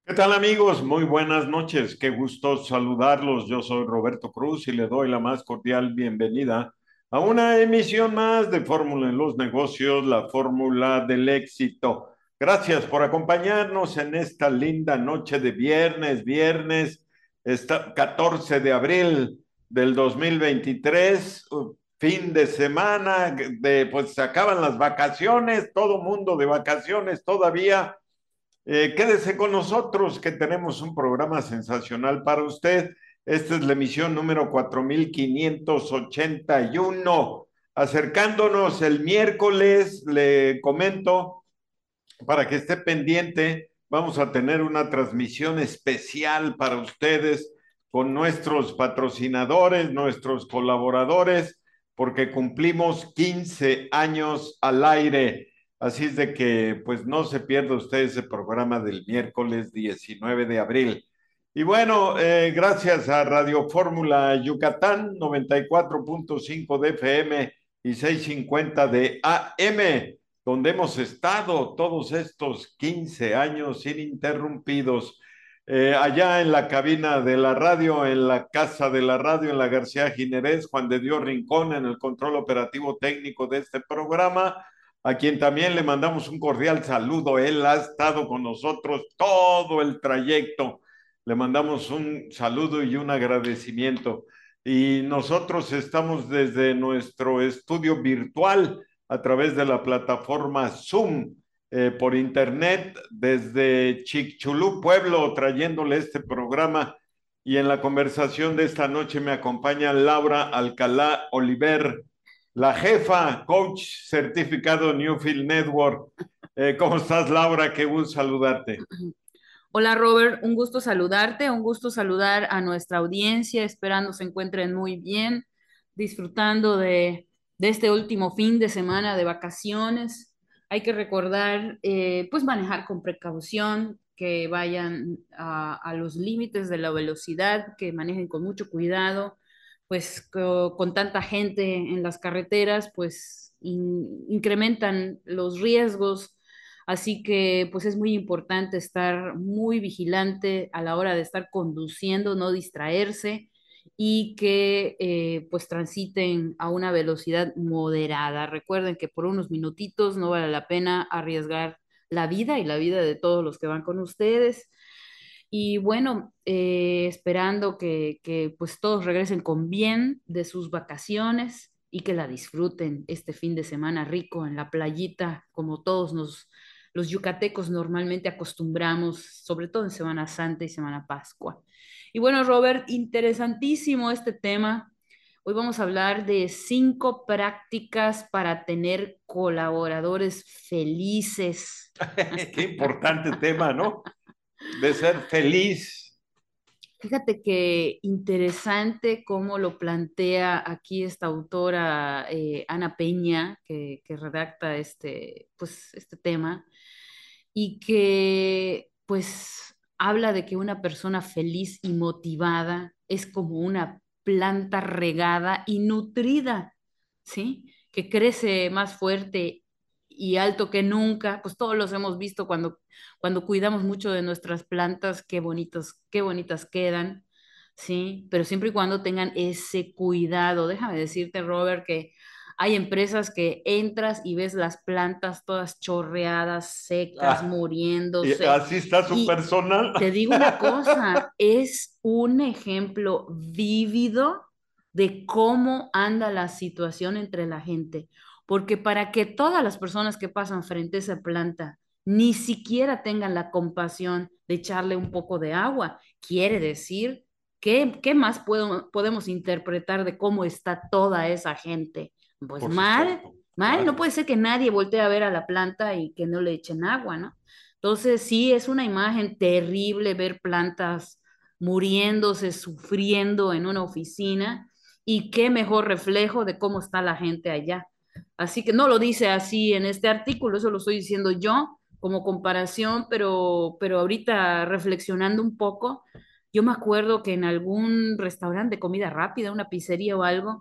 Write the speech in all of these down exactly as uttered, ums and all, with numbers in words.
¿Qué tal amigos? Muy buenas noches. Qué gusto saludarlos. Yo soy Roberto Cruz y le doy la más cordial bienvenida a una emisión más de Fórmula en los Negocios, la fórmula del éxito. Gracias por acompañarnos en esta linda noche de viernes, viernes esta- catorce de abril del dos mil veintitrés, uh, fin de semana, de, pues se acaban las vacaciones, todo mundo de vacaciones todavía. Eh, quédese con nosotros que tenemos un programa sensacional para usted. Esta es la emisión número cuatro mil quinientos ochenta y uno. Acercándonos el miércoles, le comento, para que esté pendiente, vamos a tener una transmisión especial para ustedes con nuestros patrocinadores, nuestros colaboradores, porque cumplimos quince años al aire. Así es de que, pues no se pierda usted ese programa del miércoles diecinueve de abril. Y bueno, eh, gracias a Radio Fórmula Yucatán, noventa y cuatro punto cinco de F M y seiscientos cincuenta de A M, donde hemos estado todos estos quince años ininterrumpidos. Eh, allá en la cabina de la radio, en la casa de la radio, en la García Ginerés, Juan de Dios Rincón, en el control operativo técnico de este programa, a quien también le mandamos un cordial saludo. Él ha estado con nosotros todo el trayecto. Le mandamos un saludo y un agradecimiento. Y nosotros estamos desde nuestro estudio virtual a través de la plataforma Zoom, eh, por internet desde Chicxulub, Pueblo, trayéndole este programa. Y en la conversación de esta noche me acompaña Laura Alcalá Oliver, la jefa, coach certificado Newfield Network. Eh, ¿cómo estás, Laura? Qué gusto saludarte. Hola Robert, un gusto saludarte, un gusto saludar a nuestra audiencia, esperando se encuentren muy bien, disfrutando de, de este último fin de semana de vacaciones. Hay que recordar, eh, pues manejar con precaución, que vayan a, a los límites de la velocidad, que manejen con mucho cuidado, pues co- con tanta gente en las carreteras, pues in- incrementan los riesgos. Así que pues es muy importante estar muy vigilante a la hora de estar conduciendo, no distraerse y que eh, pues transiten a una velocidad moderada. Recuerden que por unos minutitos no vale la pena arriesgar la vida y la vida de todos los que van con ustedes. Y bueno, eh, esperando que, que pues todos regresen con bien de sus vacaciones y que la disfruten este fin de semana rico en la playita, como todos nos, los yucatecos normalmente acostumbramos, sobre todo en Semana Santa y Semana Pascua. Y bueno, Robert, interesantísimo este tema. Hoy vamos a hablar de cinco prácticas para tener colaboradores felices. Qué importante tema, ¿no? De ser feliz. Fíjate que interesante cómo lo plantea aquí esta autora eh, Ana Peña, que, que redacta este, pues, este tema, y que pues habla de que una persona feliz y motivada es como una planta regada y nutrida, ¿sí? Que crece más fuerte y alto que nunca, pues todos los hemos visto cuando, cuando cuidamos mucho de nuestras plantas, qué bonitos, qué bonitas quedan, ¿sí? Pero siempre y cuando tengan ese cuidado. Déjame decirte, Robert, que hay empresas que entras y ves las plantas todas chorreadas, secas, Ah, y muriéndose. así está su Y personal. te digo una cosa, es un ejemplo vívido de cómo anda la situación entre la gente. Porque para que todas las personas que pasan frente a esa planta ni siquiera tengan la compasión de echarle un poco de agua, quiere decir, ¿qué, qué más puedo- podemos interpretar de cómo está toda esa gente? Pues Por mal, supuesto, mal, no claro. puede ser que nadie voltee a ver a la planta y que no le echen agua, ¿no? Entonces, sí, es una imagen terrible ver plantas muriéndose, sufriendo en una oficina y qué mejor reflejo de cómo está la gente allá. Así que no lo dice así en este artículo, eso lo estoy diciendo yo como comparación, pero, pero ahorita reflexionando un poco, yo me acuerdo que en algún restaurante de comida rápida, una pizzería o algo,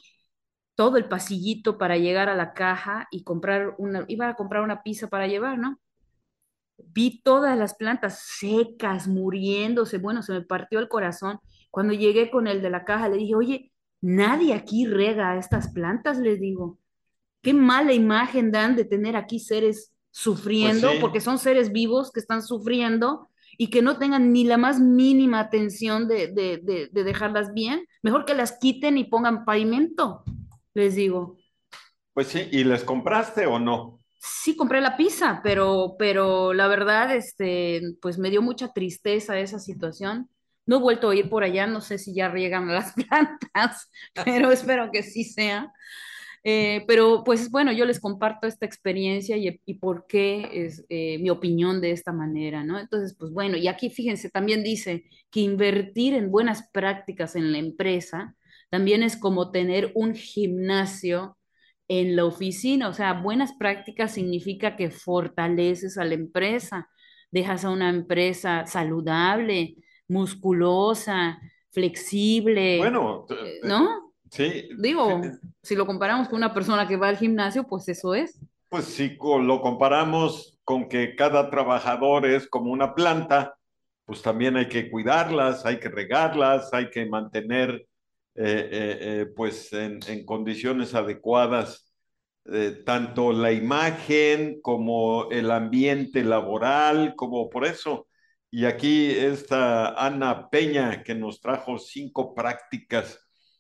todo el pasillito para llegar a la caja y comprar una, iba a comprar una pizza para llevar, ¿no? vi todas las plantas secas, muriéndose. Bueno, se me partió el corazón. Cuando llegué con el de la caja, le dije, oye, nadie aquí rega estas plantas, les digo. Qué mala imagen dan de tener aquí seres Pues sufriendo, porque sí, son seres vivos que están sufriendo y que no tengan ni la más mínima atención de, de, de, de dejarlas bien. Mejor que las quiten y pongan pavimento, les digo. pues sí, ¿y les compraste o no? Sí, compré la pizza, pero, pero la verdad, este, pues me dio mucha tristeza esa situación. No he vuelto a ir por allá, no sé si ya riegan las plantas, pero espero que sí sea. Eh, pero pues bueno, yo les comparto esta experiencia y, y por qué es eh, mi opinión de esta manera, ¿no? Entonces, pues bueno, y aquí fíjense, también dice que invertir en buenas prácticas en la empresa también es como tener un gimnasio en la oficina, o sea, buenas prácticas significa que fortaleces a la empresa, dejas a una empresa saludable, musculosa, flexible, Bueno, t- eh, t- ¿no? sí, Digo, si lo comparamos con una persona que va al gimnasio, pues eso es. pues si co- lo comparamos con que cada trabajador es como una planta, pues también hay que cuidarlas, hay que regarlas, hay que mantener eh, eh, eh, pues en, en condiciones adecuadas eh, tanto la imagen como el ambiente laboral, como por eso. Y aquí esta Ana Peña que nos trajo cinco prácticas.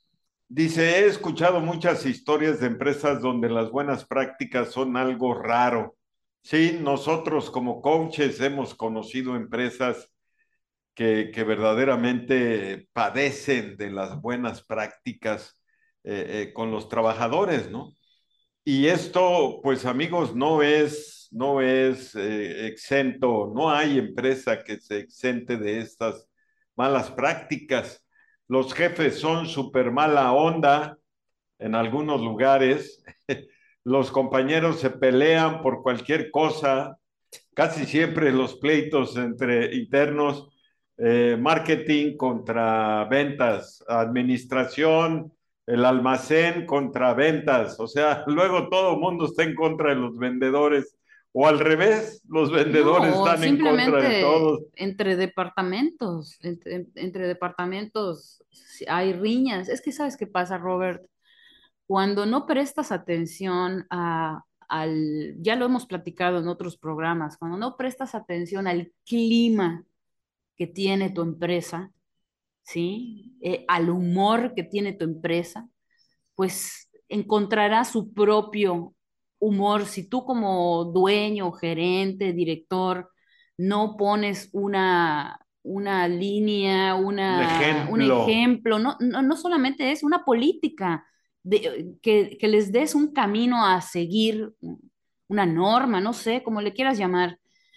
Dice, he escuchado muchas historias de empresas donde las buenas prácticas son algo raro. Sí, nosotros como coaches hemos conocido empresas que, que verdaderamente padecen de las buenas prácticas eh, eh, con los trabajadores, ¿no? Y esto, pues amigos, no es, no es eh, exento, no hay empresa que se exente de estas malas prácticas. Los jefes son súper mala onda en algunos lugares. Los compañeros se pelean por cualquier cosa, casi siempre los pleitos entre internos, eh, marketing contra ventas, administración, el almacén contra ventas, o sea, luego todo el mundo está en contra de los vendedores, o al revés, los vendedores No, o están en contra de simplemente todos. entre departamentos, entre, entre departamentos sí hay riñas. Es que sabes qué pasa, Robert, cuando no prestas atención a, al, ya lo hemos platicado en otros programas, cuando no prestas atención al clima que tiene tu empresa, ¿sí? Eh, al humor que tiene tu empresa, pues encontrará su propio humor. Si tú como dueño, gerente, director, no pones una, una línea, Un una, un ejemplo, ejemplo, no, no, no solamente es una política, de, que, que les des un camino a seguir, una norma, no sé, como le quieras llamar,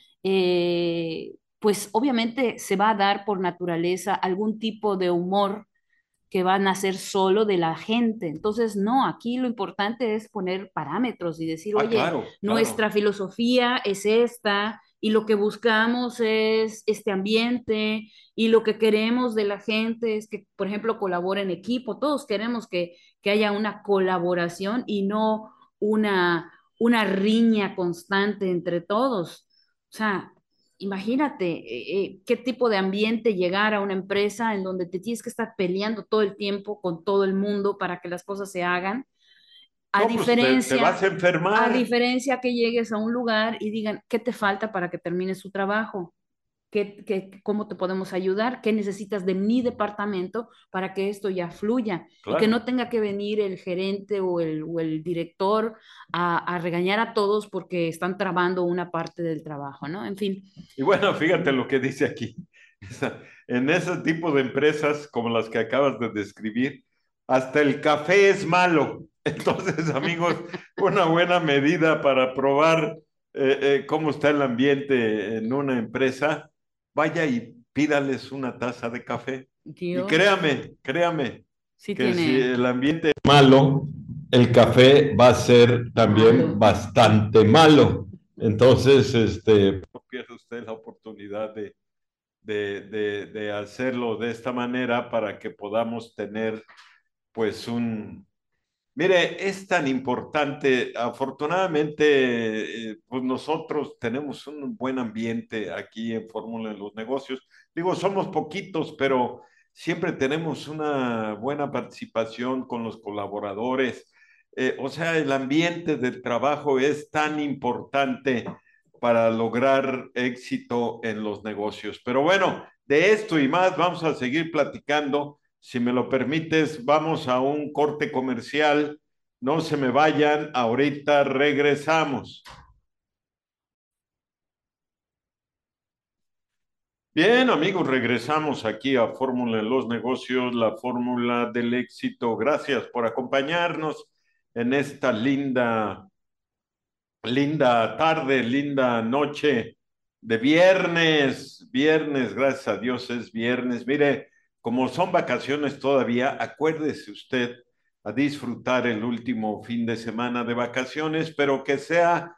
eh, pues obviamente se va a dar por naturaleza algún tipo de humor que van a ser solo de la gente. Entonces, no, aquí lo importante es poner parámetros y decir, ah, oye, claro, nuestra claro, filosofía es esta y lo que buscamos es este ambiente y lo que queremos de la gente es que, por ejemplo, colabore en equipo. Todos queremos que, que haya una colaboración y no una, una riña constante entre todos. O sea, imagínate eh, eh, qué tipo de ambiente llegar a una empresa en donde te tienes que estar peleando todo el tiempo con todo el mundo para que las cosas se hagan, a no, pues te, te vas diferencia, a a enfermar. diferencia que llegues a un lugar y digan, ¿qué te falta para que termines tu trabajo? ¿Qué, qué, cómo te podemos ayudar? ¿Qué necesitas de mi departamento para que esto ya fluya? Y que no Claro. tenga que venir el gerente o el, o el director a, a regañar a todos porque están trabando una parte del trabajo, ¿no? En fin. Y bueno, fíjate lo que dice aquí. Esa- En ese tipo de empresas como las que acabas de describir, hasta el café es malo. Entonces, amigos, una buena medida para probar eh, eh, cómo está el ambiente en una empresa, vaya y pídales una taza de café. Y Dios, créame, créame, sí que si tiene el ambiente es malo, el café va a ser también malo. bastante malo. Entonces, este, no pierda usted la oportunidad de, de, de, de hacerlo de esta manera para que podamos tener pues un, Mire, es tan importante. Afortunadamente, eh, pues nosotros tenemos un buen ambiente aquí en Fórmula de los Negocios. Digo, somos poquitos, pero siempre tenemos una buena participación con los colaboradores. Eh, o sea, el ambiente del trabajo es tan importante para lograr éxito en los negocios. Pero bueno, de esto y más vamos a seguir platicando. Si me lo permites, vamos a un corte comercial. No se me vayan, ahorita regresamos. Bien, amigos, regresamos aquí a Fórmula en los Negocios, la fórmula del éxito. Gracias por acompañarnos en esta linda linda tarde, linda noche de viernes, viernes, gracias a Dios es viernes. Mire, como son vacaciones todavía, acuérdese usted a disfrutar el último fin de semana de vacaciones, pero que sea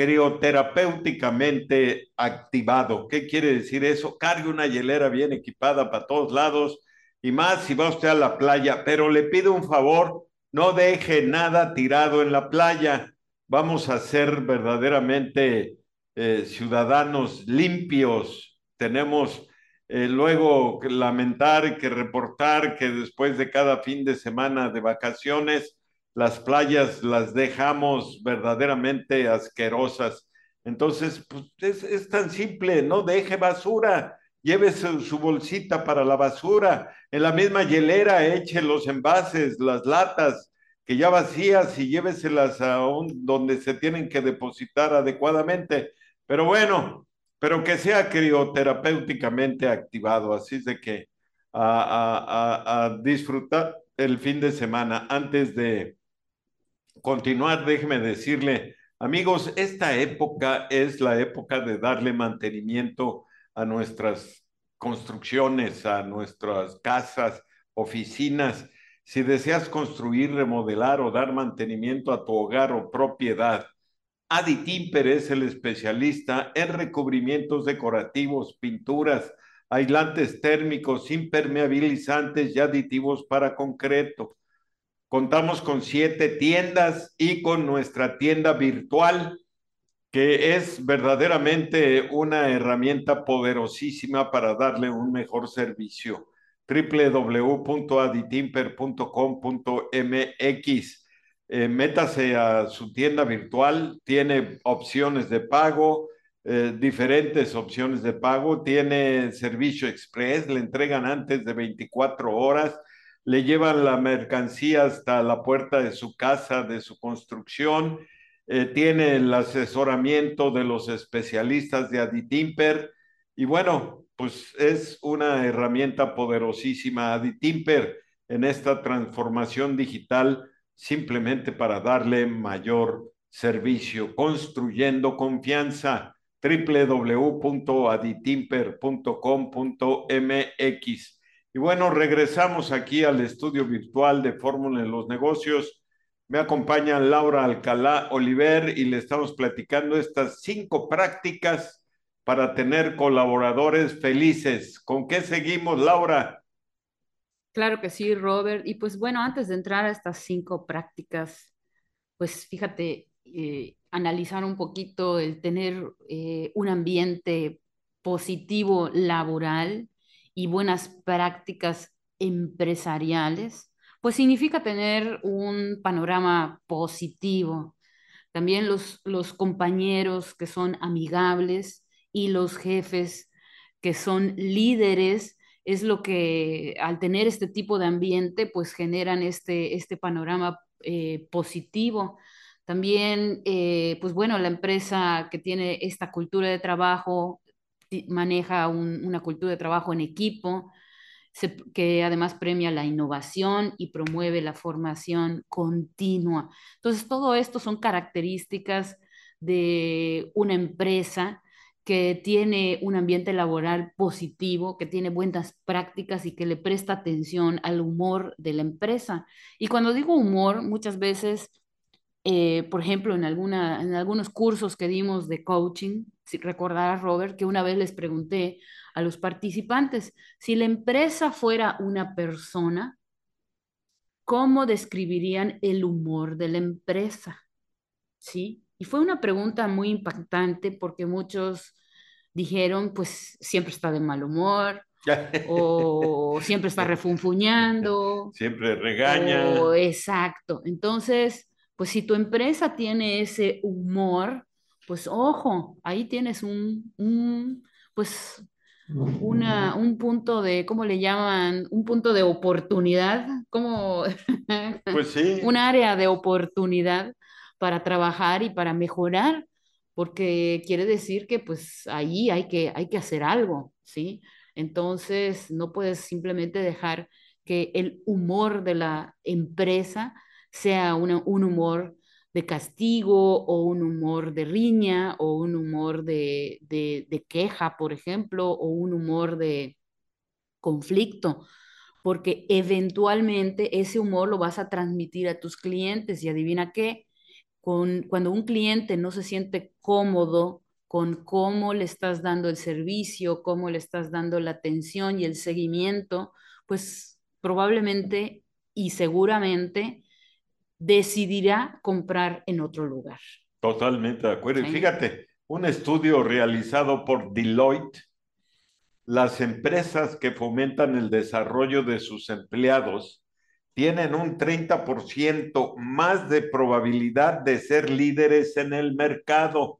crioterapéuticamente activado. ¿Qué quiere decir eso? Cargue una hielera bien equipada para todos lados y más si va usted a la playa, pero le pido un favor, no deje nada tirado en la playa. Vamos a ser verdaderamente eh, ciudadanos limpios. Tenemos eh, luego que lamentar, que reportar que después de cada fin de semana de vacaciones, las playas las dejamos verdaderamente asquerosas. Entonces, pues es, es tan simple, no deje basura, lleve su, su bolsita para la basura, en la misma hielera eche los envases, las latas, que ya vacías y lléveselas a un, donde se tienen que depositar adecuadamente. Pero bueno, pero que sea crioterapéuticamente activado, así es de que a, a, a, a disfrutar el fin de semana. Antes de continuar, déjeme decirle, amigos, esta época es la época de darle mantenimiento a nuestras construcciones, a nuestras casas, oficinas. Si deseas construir, remodelar o dar mantenimiento a tu hogar o propiedad, Adi Timper es el especialista en recubrimientos decorativos, pinturas, aislantes térmicos, impermeabilizantes y aditivos para concreto. Contamos con siete tiendas y con nuestra tienda virtual, que es verdaderamente una herramienta poderosísima para darle un mejor servicio. w w w punto aditimper punto com punto m x. Eh, métase a su tienda virtual, tiene opciones de pago, eh, diferentes opciones de pago, tiene servicio express, le entregan antes de veinticuatro horas, le llevan la mercancía hasta la puerta de su casa, de su construcción, eh, tiene el asesoramiento de los especialistas de Aditimper y bueno, pues es una herramienta poderosísima Aditimper en esta transformación digital simplemente para darle mayor servicio, construyendo confianza. w w w punto aditimper punto com punto m x. Y bueno, regresamos aquí al estudio virtual de Fórmula en los Negocios. Me acompaña Laura Alcalá Oliver y le estamos platicando estas cinco prácticas para tener colaboradores felices. ¿Con qué seguimos, Laura? Claro que sí, Robert. Y pues bueno, antes de entrar a estas cinco prácticas, pues fíjate, eh, analizar un poquito el tener eh, un ambiente positivo laboral y buenas prácticas empresariales, pues significa tener un panorama positivo. También los, los compañeros que son amigables y los jefes que son líderes, es lo que al tener este tipo de ambiente, pues generan este, este panorama eh, positivo. También, eh, pues bueno, la empresa que tiene esta cultura de trabajo maneja un, una cultura de trabajo en equipo, se, que además premia la innovación y promueve la formación continua. Entonces, todo esto son características de una empresa que tiene un ambiente laboral positivo, que tiene buenas prácticas y que le presta atención al humor de la empresa. Y cuando digo humor, muchas veces eh, por ejemplo, en, alguna, en algunos cursos que dimos de coaching, si recordarás, Robert, que una vez les pregunté a los participantes, si la empresa fuera una persona, ¿cómo describirían el humor de la empresa? ¿Sí? Y fue una pregunta muy impactante porque muchos dijeron, pues siempre está de mal humor, o siempre está refunfuñando, Siempre o regaña. exacto. Entonces, pues si tu empresa tiene ese humor, pues ojo, ahí tienes un, un pues una, un punto de, ¿cómo le llaman? Un punto de oportunidad, como Pues un sí, área de oportunidad para trabajar y para mejorar, porque quiere decir que pues ahí hay que, hay que hacer algo, ¿sí? Entonces, no puedes simplemente dejar que el humor de la empresa sea una- un humor de castigo o un humor de riña o un humor de, de, de queja, por ejemplo, o un humor de conflicto, porque eventualmente ese humor lo vas a transmitir a tus clientes y adivina qué, con, cuando un cliente no se siente cómodo con cómo le estás dando el servicio, cómo le estás dando la atención y el seguimiento, pues probablemente y seguramente decidirá comprar en otro lugar. totalmente de acuerdo. Y ¿Sí? fíjate, un estudio realizado por Deloitte, las empresas que fomentan el desarrollo de sus empleados tienen un treinta por ciento más de probabilidad de ser líderes en el mercado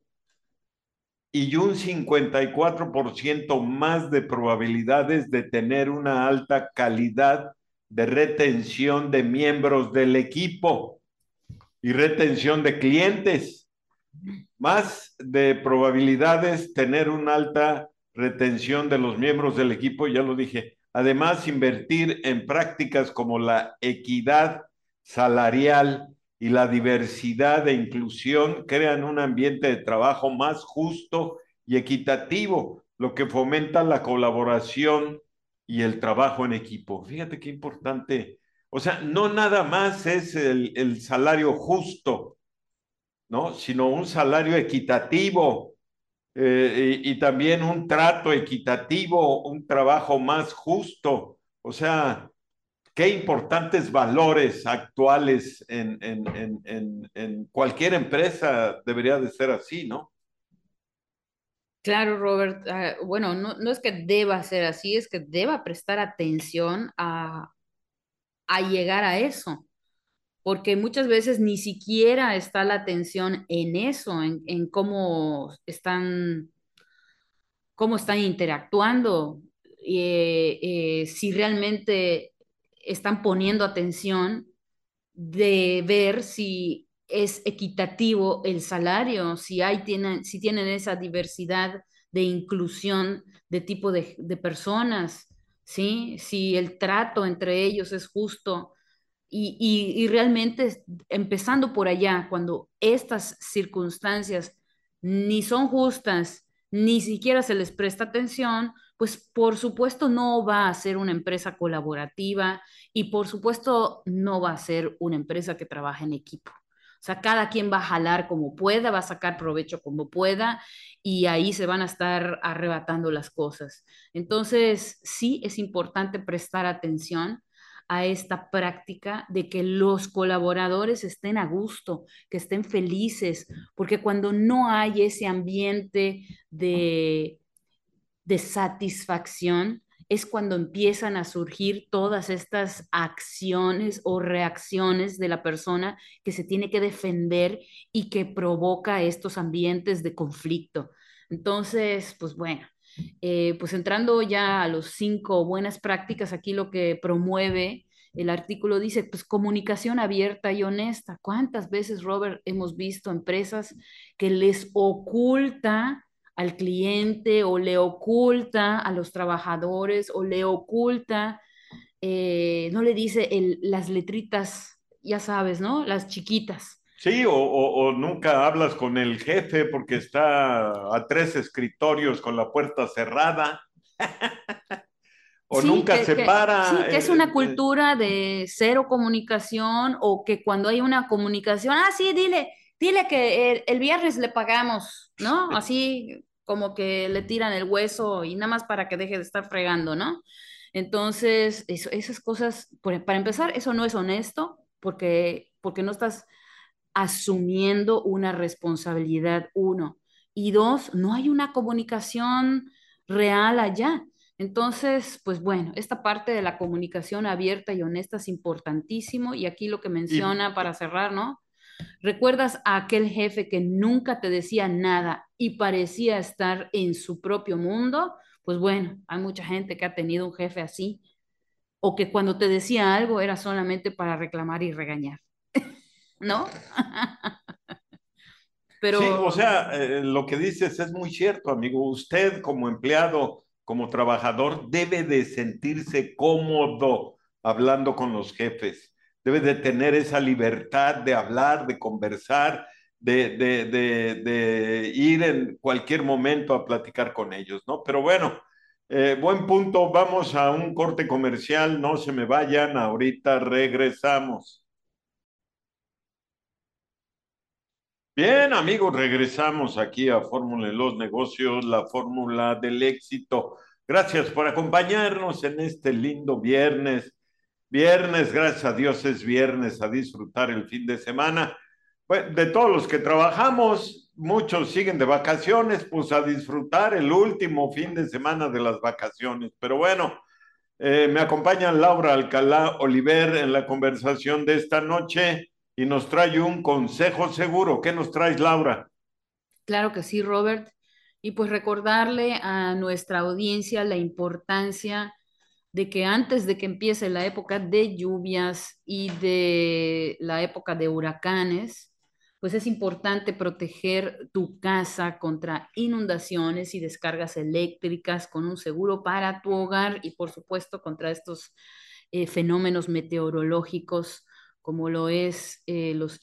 y un cincuenta y cuatro por ciento más de probabilidades de tener una alta calidad de retención de miembros del equipo y retención de clientes. Más de probabilidades tener una alta retención de los miembros del equipo, ya lo dije. Además, invertir en prácticas como la equidad salarial y la diversidad e inclusión crean un ambiente de trabajo más justo y equitativo, lo que fomenta la colaboración y el trabajo en equipo. Fíjate qué importante. O sea, no nada más es el, el salario justo, ¿no? Sino un salario equitativo, eh, y, y también un trato equitativo, un trabajo más justo. O sea, qué importantes valores actuales en, en, en, en, en cualquier empresa debería de ser así, ¿no? Claro, Robert. Ah, bueno, no, no es que deba ser así, es que deba prestar atención a, a llegar a eso, porque muchas veces ni siquiera está la atención en eso, en, en cómo están, cómo están interactuando, eh, eh, si realmente están poniendo atención de ver si es equitativo el salario, si hay, tienen, si tienen esa diversidad de inclusión de tipo de, de personas, ¿sí? Si el trato entre ellos es justo. Y, y, y realmente empezando por allá, cuando estas circunstancias ni son justas, ni siquiera se les presta atención, pues por supuesto no va a ser una empresa colaborativa y por supuesto no va a ser una empresa que trabaje en equipo. O sea, cada quien va a jalar como pueda, va a sacar provecho como pueda y ahí se van a estar arrebatando las cosas. Entonces, sí es importante prestar atención a esta práctica de que los colaboradores estén a gusto, que estén felices, porque cuando no hay ese ambiente de, de satisfacción, es cuando empiezan a surgir todas estas acciones o reacciones de la persona que se tiene que defender y que provoca estos ambientes de conflicto. Entonces, pues bueno, eh, pues entrando ya a los cinco buenas prácticas, aquí lo que promueve el artículo dice, pues comunicación abierta y honesta. ¿Cuántas veces, Robert, hemos visto empresas que les oculta al cliente o le oculta a los trabajadores o le oculta, eh, no le dice el, las letritas, ya sabes, ¿no? Las chiquitas. Sí, o, o, o nunca hablas con el jefe porque está a tres escritorios con la puerta cerrada, o Sí, nunca que, se que, para. sí, que es eh, una eh, cultura de cero comunicación o que cuando hay una comunicación, ah, sí, dile, dile que el, el viernes le pagamos, ¿no? Así como que le tiran el hueso y nada más para que deje de estar fregando, ¿no? Entonces, eso, esas cosas, por- para empezar, eso no es honesto porque, porque no estás asumiendo una responsabilidad, uno. Y dos, no hay una comunicación real allá. Entonces, pues bueno, esta parte de la comunicación abierta y honesta es importantísimo. Y aquí lo que Y menciona para cerrar, ¿no? ¿Recuerdas a aquel jefe que nunca te decía nada y parecía estar en su propio mundo? Pues bueno, hay mucha gente que ha tenido un jefe así o que cuando te decía algo era solamente para reclamar y regañar, ¿no? sí, o Pero sea, eh, lo que dices es muy cierto, amigo. Usted como empleado, como trabajador, debe de sentirse cómodo hablando con los jefes. Debe de tener esa libertad de hablar, de conversar, de, de, de, de ir en cualquier momento a platicar con ellos, ¿no? Pero bueno, eh, buen punto. Vamos a un corte comercial. No se me vayan. Ahorita regresamos. Bien, amigos, regresamos aquí a Fórmula en los Negocios, la fórmula del éxito. Gracias por acompañarnos en este lindo viernes. Viernes, gracias a Dios es viernes, a disfrutar el fin de semana. Pues, de todos los que trabajamos, muchos siguen de vacaciones, pues a disfrutar el último fin de semana de las vacaciones. Pero bueno, eh, me acompaña Laura Alcalá Oliver en la conversación de esta noche y nos trae un consejo seguro. ¿Qué nos traes, Laura? claro que sí, Robert. Y pues recordarle a nuestra audiencia la importancia de que antes de que empiece la época de lluvias y de la época de huracanes, pues es importante proteger tu casa contra inundaciones y descargas eléctricas con un seguro para tu hogar y por supuesto contra estos eh, fenómenos meteorológicos como lo es eh, los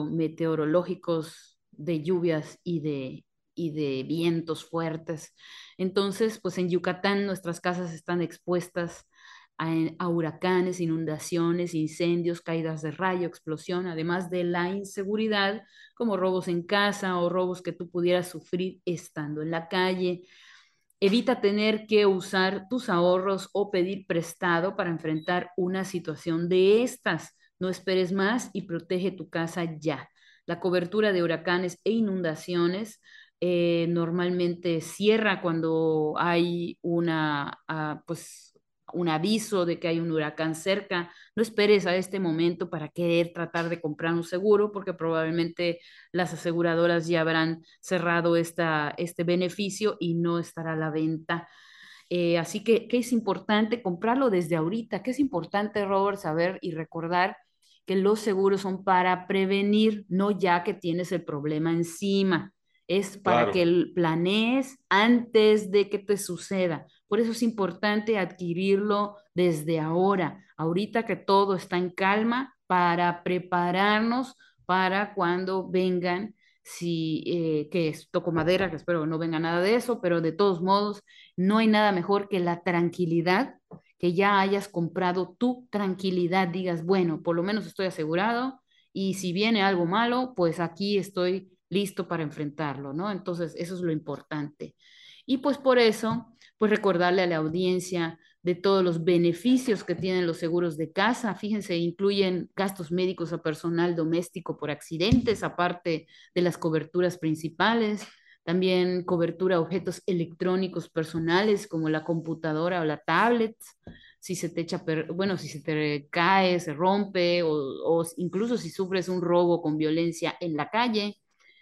hidrometeorológicos de lluvias y de, y de vientos fuertes. Entonces, pues en Yucatán nuestras casas están expuestas a, a huracanes, inundaciones, incendios, caídas de rayo, explosión, además de la inseguridad, como robos en casa o robos que tú pudieras sufrir estando en la calle. Evita tener que usar tus ahorros o pedir prestado para enfrentar una situación de estas. No esperes más y protege tu casa ya. La cobertura de huracanes e inundaciones eh, normalmente cierra cuando hay una, uh, pues, un aviso de que hay un huracán cerca. No esperes a este momento para querer tratar de comprar un seguro porque probablemente las aseguradoras ya habrán cerrado esta, este beneficio y no estará a la venta. Eh, así que, ¿qué es importante? Comprarlo desde ahorita. ¿Qué es importante, Robert, saber y recordar? Que los seguros son para prevenir, no ya que tienes el problema encima. Es para que Claro. el planees antes de que te suceda. Por eso es importante adquirirlo desde ahora, ahorita que todo está en calma, para prepararnos para cuando vengan, si, eh, que es, toco madera, que espero que no venga nada de eso, pero de todos modos, no hay nada mejor que la tranquilidad, que ya hayas comprado tu tranquilidad, digas, bueno, por lo menos estoy asegurado y si viene algo malo, pues aquí estoy listo para enfrentarlo, ¿no? Entonces, eso es lo importante. Y pues por eso, pues recordarle a la audiencia de todos los beneficios que tienen los seguros de casa. Fíjense, incluyen gastos médicos a personal doméstico por accidentes, aparte de las coberturas principales. También cobertura a objetos electrónicos personales como la computadora o la tablet. Si se te echa, per bueno, si se te cae, se rompe o, o incluso si sufres un robo con violencia en la calle.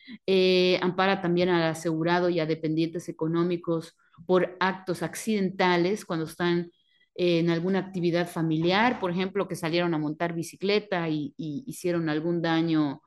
Eh, ampara también al asegurado y a dependientes económicos por actos accidentales cuando están eh, en alguna actividad familiar, por ejemplo, que salieron a montar bicicleta y, y hicieron algún daño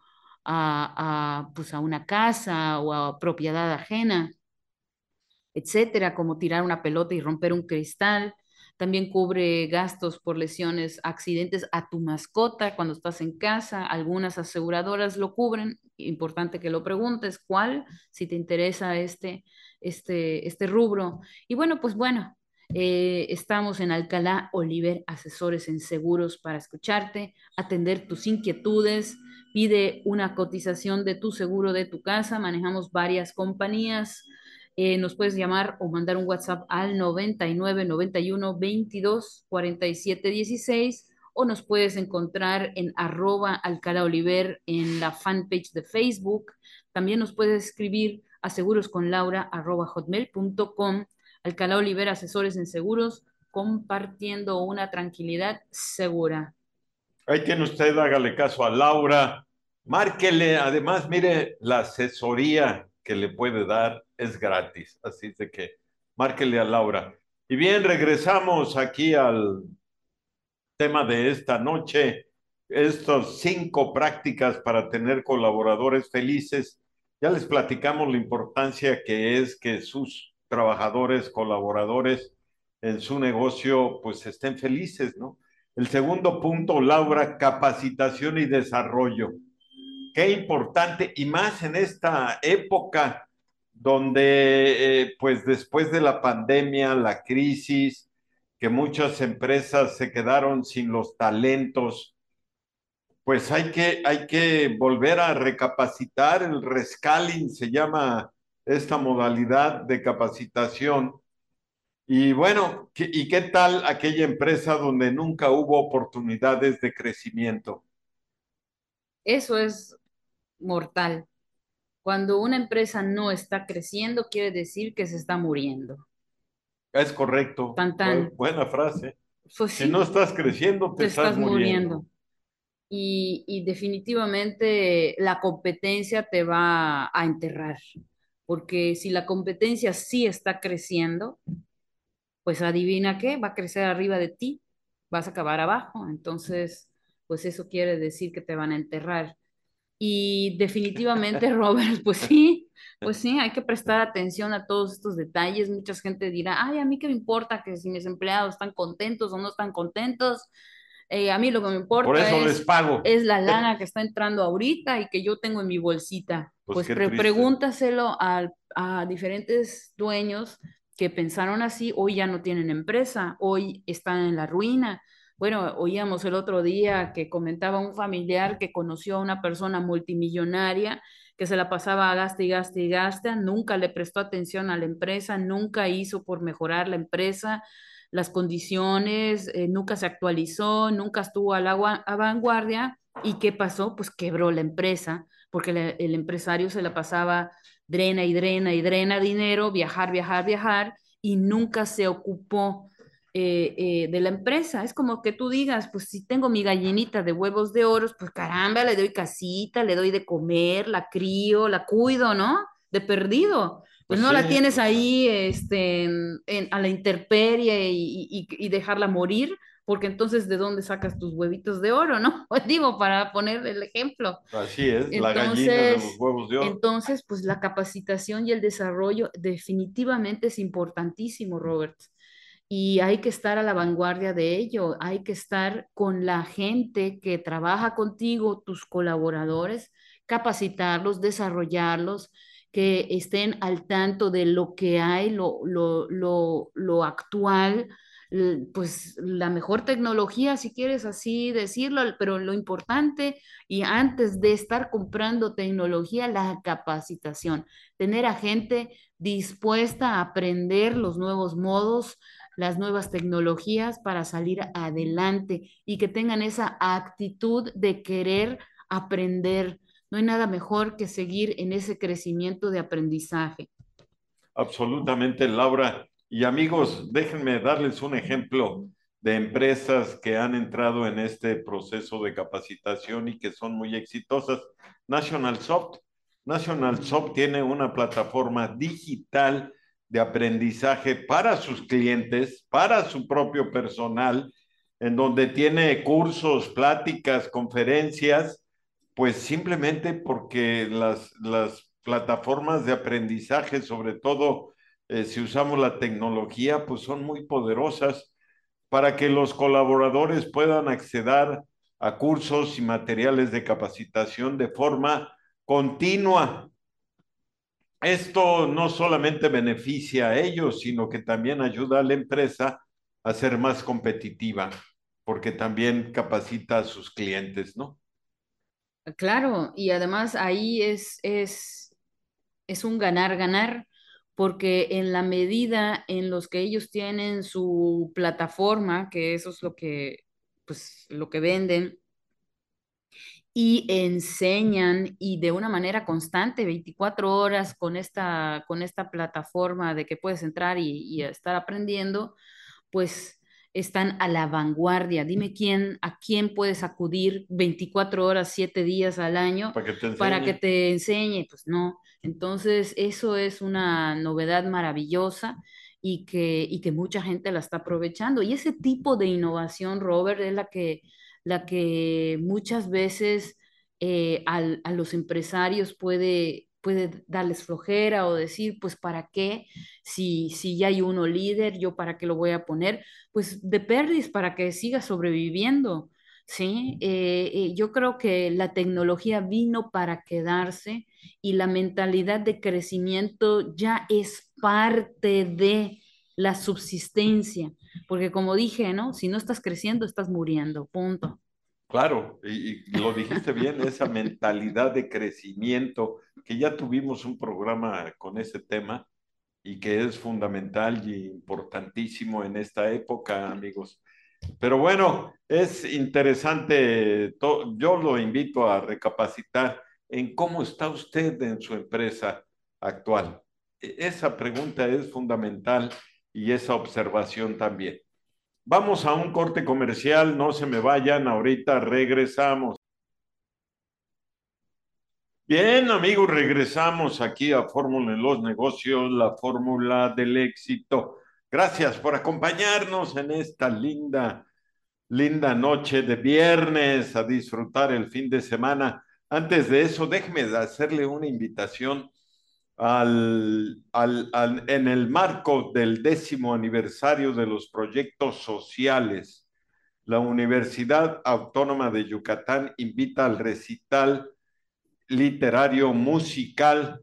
a, a, pues a una casa o a propiedad ajena, etcétera, como tirar una pelota y romper un cristal. También cubre gastos por lesiones, accidentes a tu mascota cuando estás en casa. Algunas aseguradoras lo cubren. Importante que lo preguntes cuál, si te interesa este, este, este rubro. Y bueno, pues bueno, eh, estamos en Alcalá Oliver, asesores en seguros para escucharte, atender tus inquietudes. Pide una cotización de tu seguro de tu casa. Manejamos varias compañías Eh, nos puedes llamar o mandar un WhatsApp al noventa y nueve, noventa y uno, veintidós, cuarenta y siete, dieciséis, o nos puedes encontrar en arroba Alcalá Oliver en la fanpage de Facebook. También nos puedes escribir a segurosconlaura arroba hotmail punto com. Alcalá Oliver, asesores en seguros, compartiendo una tranquilidad segura. Ahí tiene usted, hágale caso a Laura, márquele, además, mire, la asesoría que le puede dar es gratis, así de que márquele a Laura. Y bien, regresamos aquí al tema de esta noche, estos cinco prácticas para tener colaboradores felices. Ya les platicamos la importancia que es que sus trabajadores, colaboradores en su negocio, pues estén felices, ¿no? El segundo punto, Laura, capacitación y desarrollo. Qué importante, y más en esta época donde, eh, pues después de la pandemia, la crisis, que muchas empresas se quedaron sin los talentos, pues hay que, hay que volver a recapacitar. El rescaling se llama esta modalidad de capacitación. Y bueno, ¿qué- ¿y qué tal aquella empresa donde nunca hubo oportunidades de crecimiento? Eso es mortal. Cuando una empresa no está creciendo, quiere decir que se está muriendo. Es correcto, Tan bu- tan, buena frase. pues Si no sí, estás creciendo, te te estás estás muriendo. muriendo. Y, y definitivamente la competencia te va a enterrar, porque si la competencia sí está creciendo, pues adivina qué, va a crecer arriba de ti, vas a acabar abajo. Entonces, pues eso quiere decir que te van a enterrar. Y definitivamente, Robert, pues sí, pues sí, hay que prestar atención a todos estos detalles. Mucha gente dirá, ay, a mí qué me importa que si mis empleados están contentos o no están contentos. Eh, a mí lo que me Por importa eso les es, pago. es la lana que está entrando ahorita y que yo tengo en mi bolsita. Pues Pues qué pre- triste. pregúntaselo al- a diferentes dueños que pensaron así, hoy ya no tienen empresa, hoy están en la ruina. Bueno, oíamos el otro día que comentaba un familiar que conoció a una persona multimillonaria que se la pasaba a gaste y gaste y gasta, nunca le prestó atención a la empresa, nunca hizo por mejorar la empresa, las condiciones, eh, nunca se actualizó, nunca estuvo a la gua- a vanguardia. ¿Y qué pasó? Pues quebró la empresa, porque le- el empresario se la pasaba drena y drena y drena dinero, viajar, viajar, viajar, y nunca se ocupó eh, eh, de la empresa. Es como que tú digas, pues si tengo mi gallinita de huevos de oro, pues caramba, le doy casita, le doy de comer, la crío, la cuido, ¿no? De perdido. Pues Pues no sí, la tienes ahí este, en- en- a la intemperie y, y- y dejarla morir, porque entonces ¿de dónde sacas tus huevitos de oro, no? Pues digo, para poner el ejemplo. así es, la gallina de los Entonces, huevos de oro. entonces, pues la capacitación y el desarrollo definitivamente es importantísimo, Robert. Y hay que estar a la vanguardia de ello, hay que estar con la gente que trabaja contigo, tus colaboradores, capacitarlos, desarrollarlos, que estén al tanto de lo que hay, lo, lo, lo, lo actual, l- pues la mejor tecnología, si quieres así decirlo, pero lo importante y antes de estar comprando tecnología, la capacitación, tener a gente dispuesta a aprender los nuevos modos, las nuevas tecnologías para salir adelante y que tengan esa actitud de querer aprender. No hay nada mejor que seguir en ese crecimiento de aprendizaje. Absolutamente, Laura. Y amigos, déjenme darles un ejemplo de empresas que han entrado en este proceso de capacitación y que son muy exitosas. National Soft. National Soft tiene una plataforma digital de aprendizaje para sus clientes, para su propio personal, en donde tiene cursos, pláticas, conferencias, pues simplemente porque las, las plataformas de aprendizaje, sobre todo eh, si usamos la tecnología, pues son muy poderosas para que los colaboradores puedan acceder a cursos y materiales de capacitación de forma continua. Esto no solamente beneficia a ellos, sino que también ayuda a la empresa a ser más competitiva, porque también capacita a sus clientes, ¿no? Claro, y además ahí es, es, es un ganar-ganar, porque en la medida en los que ellos tienen su plataforma, que eso es lo que, pues, lo que venden, y enseñan y de una manera constante, veinticuatro horas con esta, con esta plataforma de que puedes entrar y, y estar aprendiendo, pues están a la vanguardia. Dime quién, a quién puedes acudir veinticuatro horas, siete días al año para que te para que enseñe. te enseñe. Pues no. Entonces, eso es una novedad maravillosa y que, y que mucha gente la está aprovechando. Y ese tipo de innovación, Robert, es la que, la que muchas veces eh, al- a los empresarios puede, puede darles flojera o decir, pues, ¿para qué? Si, si ya hay uno líder, ¿yo para qué lo voy a poner? Pues de perdis para que siga sobreviviendo, ¿sí? Eh, eh, yo creo que la tecnología vino para quedarse y la mentalidad de crecimiento ya es parte de la subsistencia, porque como dije, ¿no? Si no estás creciendo, estás muriendo, punto. Claro, y, y lo dijiste bien, esa mentalidad de crecimiento, que ya tuvimos un programa con ese tema y que es fundamental y importantísimo en esta época, amigos. Pero bueno, es interesante, to- yo lo invito a recapacitar en cómo está usted en su empresa actual. E- Esa pregunta es fundamental y esa observación también. Vamos a un corte comercial, no se me vayan, ahorita regresamos. Bien, amigos, regresamos aquí a Fórmula en los Negocios, la fórmula del éxito. Gracias por acompañarnos en esta linda, linda noche de viernes a disfrutar el fin de semana. Antes de eso, déjeme de hacerle una invitación al, al, al- en el marco del décimo aniversario de los proyectos sociales. La Universidad Autónoma de Yucatán invita al recital literario musical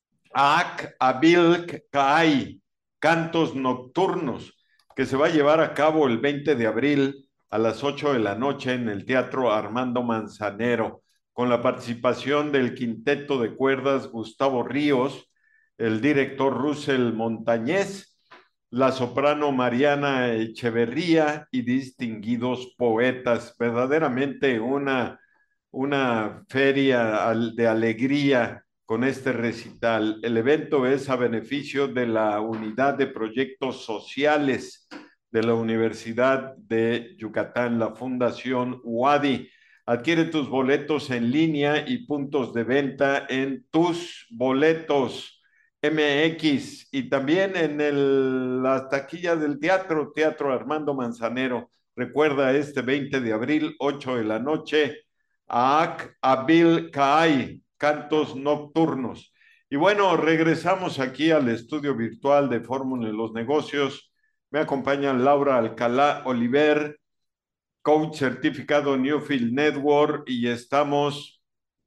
Ak Abil Kai, Cantos Nocturnos, que se va a llevar a cabo el veinte de abril a las ocho de la noche en el Teatro Armando Manzanero, con la participación del quinteto de cuerdas Gustavo Ríos, el director Russell Montañez, la soprano Mariana Echeverría y distinguidos poetas. Verdaderamente una, una feria de alegría con este recital. El evento es a beneficio de la Unidad de Proyectos Sociales de la Universidad de Yucatán, la Fundación U A D I. Adquiere tus boletos en línea y puntos de venta en tus boletos M X y también en el, la taquilla del teatro, Teatro Armando Manzanero. Recuerda este veinte de abril, ocho de la noche, Aak Abil Kaay, Cantos Nocturnos. Y bueno, regresamos aquí al estudio virtual de Fórmula en los Negocios. Me acompaña Laura Alcalá Oliver, coach certificado Newfield Network, y estamos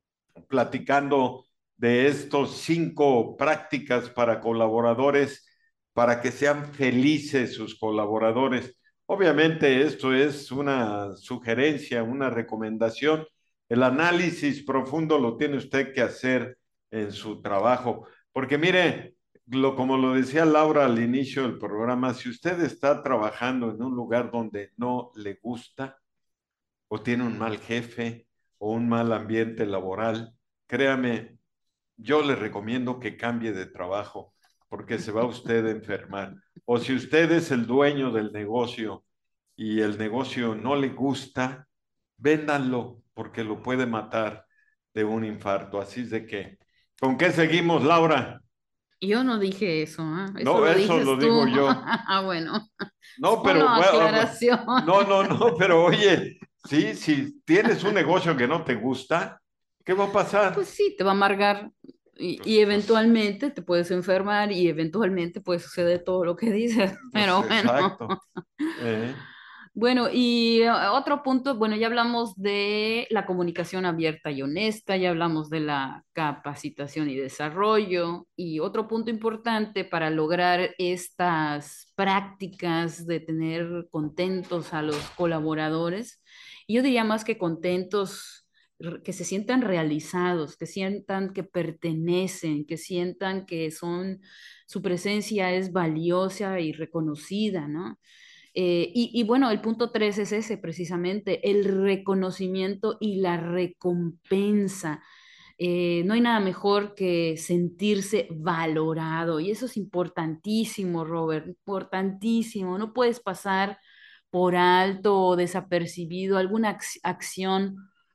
platicando de estos cinco prácticas para colaboradores para que sean felices sus colaboradores. Obviamente esto es una sugerencia, una recomendación. El análisis profundo lo tiene usted que hacer en su trabajo, porque mire, lo, como lo decía Laura al inicio del programa, si usted está trabajando en un lugar donde no le gusta, o tiene un mal jefe o un mal ambiente laboral, créame, yo le recomiendo que cambie de trabajo porque se va usted a enfermar. O si usted es el dueño del negocio y el negocio no le gusta, véndanlo porque lo puede matar de un infarto. Así es de que, ¿con qué seguimos, Laura? Yo no dije eso, ¿ah? Eso No, lo eso lo dices digo tú. yo. Ah, bueno, No, solo pero bueno, aclaración. no, no, no, pero oye, sí, si tienes un negocio que no te gusta, ¿qué va a Pues pasar? sí, te va a amargar y, y Pues, pues, eventualmente te puedes enfermar y eventualmente puede suceder todo lo que dices. pues Pero bueno. exacto. Eh, Bueno, y eh, otro punto, bueno, ya hablamos de la comunicación abierta y honesta, ya hablamos de la capacitación y desarrollo, y otro punto importante para lograr estas prácticas de tener contentos a los colaboradores, yo diría más que contentos, que se sientan realizados, que sientan que pertenecen, que sientan que son, su presencia es valiosa y reconocida, ¿no? Eh, y, y bueno, el punto tres es ese precisamente, el reconocimiento y la recompensa. Eh, no hay nada mejor que sentirse valorado y eso es importantísimo, Robert, importantísimo. No puedes pasar por alto o desapercibido alguna ac- acción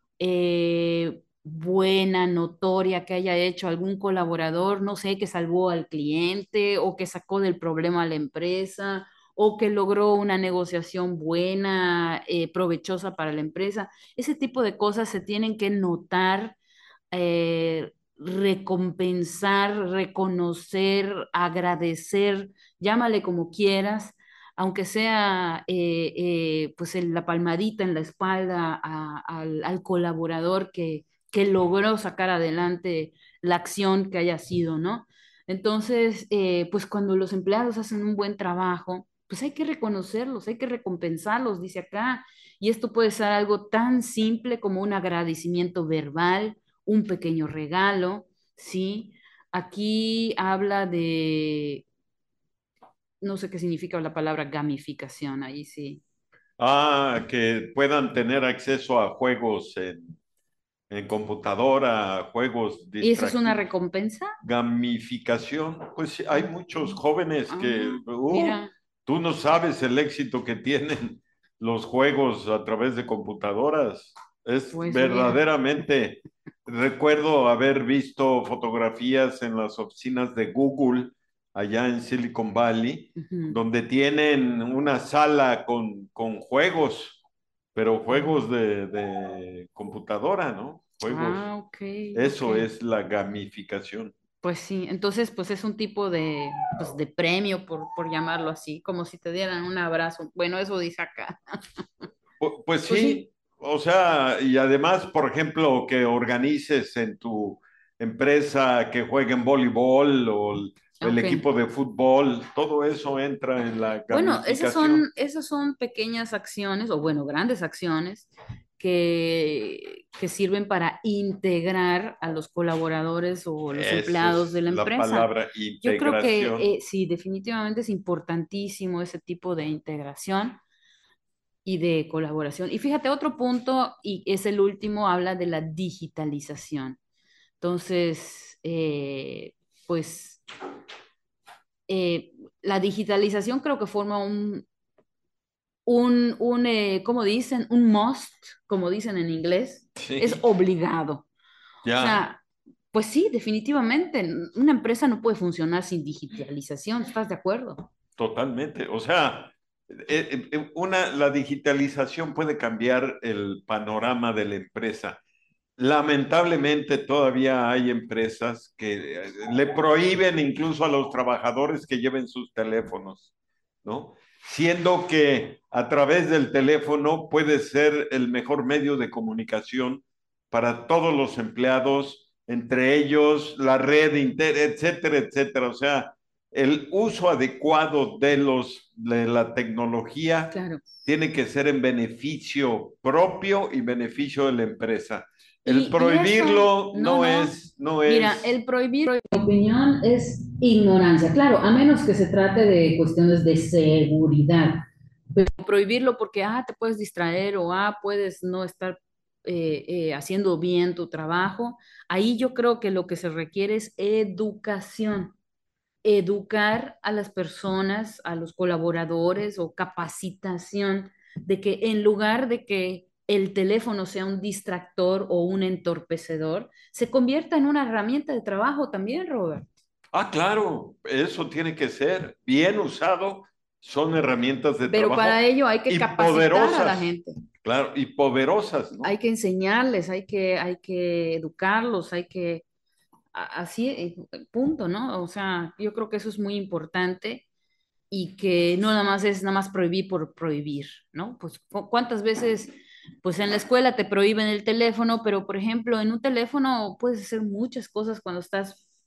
eh, buena, notoria que haya hecho algún colaborador, no sé, que salvó al cliente o que sacó del problema a la empresa o que logró una negociación buena, eh, provechosa para la empresa. Ese tipo de cosas se tienen que notar, eh, recompensar, reconocer, agradecer, llámale como quieras, aunque sea eh, eh, pues en la palmadita en la espalda a- al, al colaborador que, que logró sacar adelante la acción que haya sido, ¿no? Entonces, eh, pues cuando los empleados hacen un buen trabajo, pues hay que reconocerlos, hay que recompensarlos, dice acá. Y esto puede ser algo tan simple como un agradecimiento verbal, un pequeño regalo, ¿sí? Aquí habla de, no sé qué significa la palabra gamificación, ahí sí. Ah, que puedan tener acceso a juegos en, en computadora, juegos ¿Y eso es una distractivos. recompensa? Gamificación, pues sí, hay Ok. muchos jóvenes que, Ah, uh, mira, tú no sabes el éxito que tienen los juegos a través de computadoras. Es pues mira. verdaderamente, recuerdo haber visto fotografías en las oficinas de Google allá en Silicon Valley, Ujú. donde tienen una sala con, con juegos, pero juegos de, de computadora, ¿no? Ah, Juegos. ok, ok. Eso es la gamificación. Pues sí, entonces pues es un tipo de, pues, de premio, por, por llamarlo así, como si te dieran un abrazo. Bueno, eso dice acá. Pu- Pues Pues sí, sí, o sea, y además, por ejemplo, que organices en tu empresa que jueguen voleibol o el, el ok. equipo de fútbol, todo eso entra en la Bueno, esas gamificación. son, esas son pequeñas acciones, o bueno, grandes acciones que, que sirven para integrar a los colaboradores o los Esa empleados es de la la empresa. palabra Yo creo que integración. eh, sí, definitivamente es importantísimo ese tipo de integración y de colaboración. Y fíjate, otro punto, y es el último, habla de la digitalización. Entonces, eh, pues eh, la digitalización creo que forma un, un, un eh, ¿cómo dicen? Un must, como dicen en inglés, es Sí, obligado. O ya, sea, pues sí, definitivamente, una empresa no puede funcionar sin digitalización, ¿estás de acuerdo? totalmente. O sea, eh, eh, una, la digitalización puede cambiar el panorama de la empresa. Lamentablemente todavía hay empresas que eh, le prohíben incluso a los trabajadores que lleven sus teléfonos, ¿no? Siendo que a través del teléfono puede ser el mejor medio de comunicación para todos los empleados, entre ellos la red, inter, etcétera, etcétera. O sea, el uso adecuado de los de la tecnología Claro. tiene que ser en beneficio propio y beneficio de la empresa. El Y, y eso, prohibirlo no, no no. es, no Mira, es, el prohibir, mi opinión, es ignorancia. Claro, a menos que se trate de cuestiones de seguridad. Pero prohibirlo porque, ah, te puedes distraer o, ah, puedes no estar eh, eh, haciendo bien tu trabajo. Ahí yo creo que lo que se requiere es educación. Educar a las personas, a los colaboradores o capacitación de que en lugar de que el teléfono sea un distractor o un entorpecedor, se convierta en una herramienta de trabajo también, Robert. ah, claro, eso tiene que ser bien usado, son herramientas de Pero para trabajo ello hay que y capacitar a la poderosas, gente, claro, y poderosas, hay ¿no? que enseñarles, hay que, hay que educarlos, hay que, a- así, eh, punto, ¿no? O sea, yo creo que eso es muy importante y que no nada más es nada más prohibir por prohibir, ¿no? Pues cu- cuántas veces, pues en la escuela te prohíben el teléfono, pero por ejemplo, en un teléfono puedes hacer muchas cosas cuando estás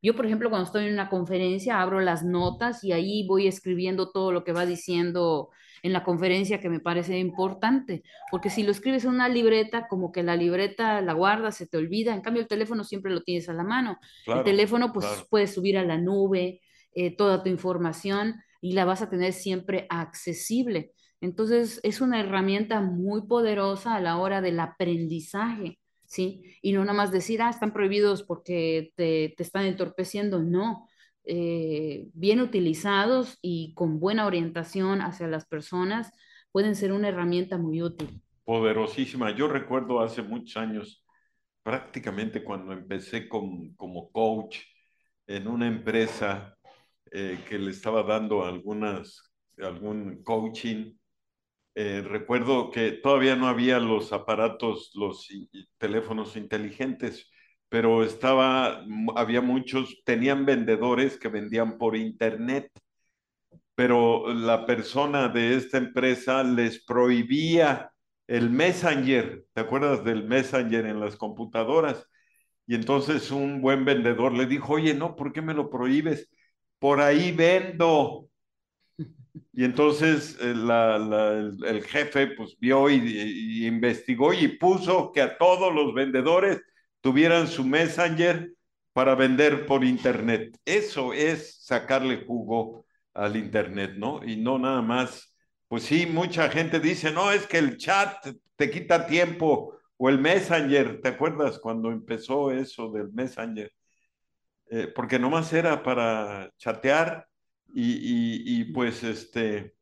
Yo, por ejemplo, cuando estoy en una conferencia, abro las notas y ahí voy escribiendo todo lo que va diciendo en la conferencia que me parece importante, porque si lo escribes en una libreta, como que la libreta la guardas, se te olvida, en cambio el teléfono siempre lo tienes a la mano. El Claro, teléfono pues claro. puedes subir a la nube eh, toda tu información y la vas a tener siempre accesible. Entonces es una herramienta muy poderosa a la hora del aprendizaje. ¿Sí? Y no nada más decir, ah, están prohibidos porque te, te están entorpeciendo, no. Eh, bien utilizados y con buena orientación hacia las personas, pueden ser una herramienta muy útil. Poderosísima. Yo recuerdo hace muchos años, prácticamente cuando empecé con- como coach en una empresa eh, que le estaba dando algunas, algún coaching. Eh, recuerdo que todavía no había los aparatos, los i- i- teléfonos inteligentes, pero estaba, había muchos, tenían vendedores que vendían por internet, pero la persona de esta empresa les prohibía el Messenger. ¿Te acuerdas del Messenger en las computadoras? Y entonces un buen vendedor le dijo, oye, no, ¿por qué me lo prohíbes? Por ahí vendo. Y entonces eh, la- la- el, el jefe pues vio y, y investigó y puso que a todos los vendedores tuvieran su Messenger para vender por internet. Eso es sacarle jugo al internet, ¿no? Y no nada más. Pues sí, mucha gente dice, no, es que el chat te quita tiempo o el Messenger. ¿Te acuerdas cuando empezó eso del Messenger? Eh, porque nomás era para chatear y, y, y pues este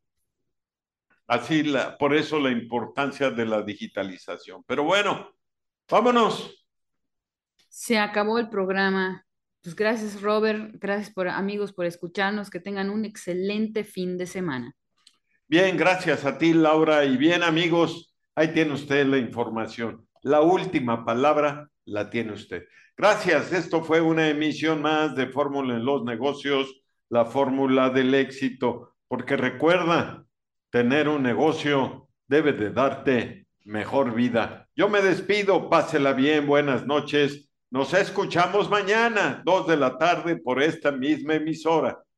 así, la, por eso la importancia de la digitalización. Pero bueno, vámonos. Se acabó el programa. Pues gracias, Robert. Gracias por amigos por escucharnos. Que tengan un excelente fin de semana. Bien, gracias a ti, Laura. Y bien, amigos, ahí tiene usted la información. La última palabra la tiene usted. Gracias. Esto fue una emisión más de Fórmula en los Negocios, la fórmula del éxito. Porque recuerda, tener un negocio debe de darte mejor vida. Yo me despido, pásela bien, buenas noches. Nos escuchamos mañana, dos de la tarde, por esta misma emisora.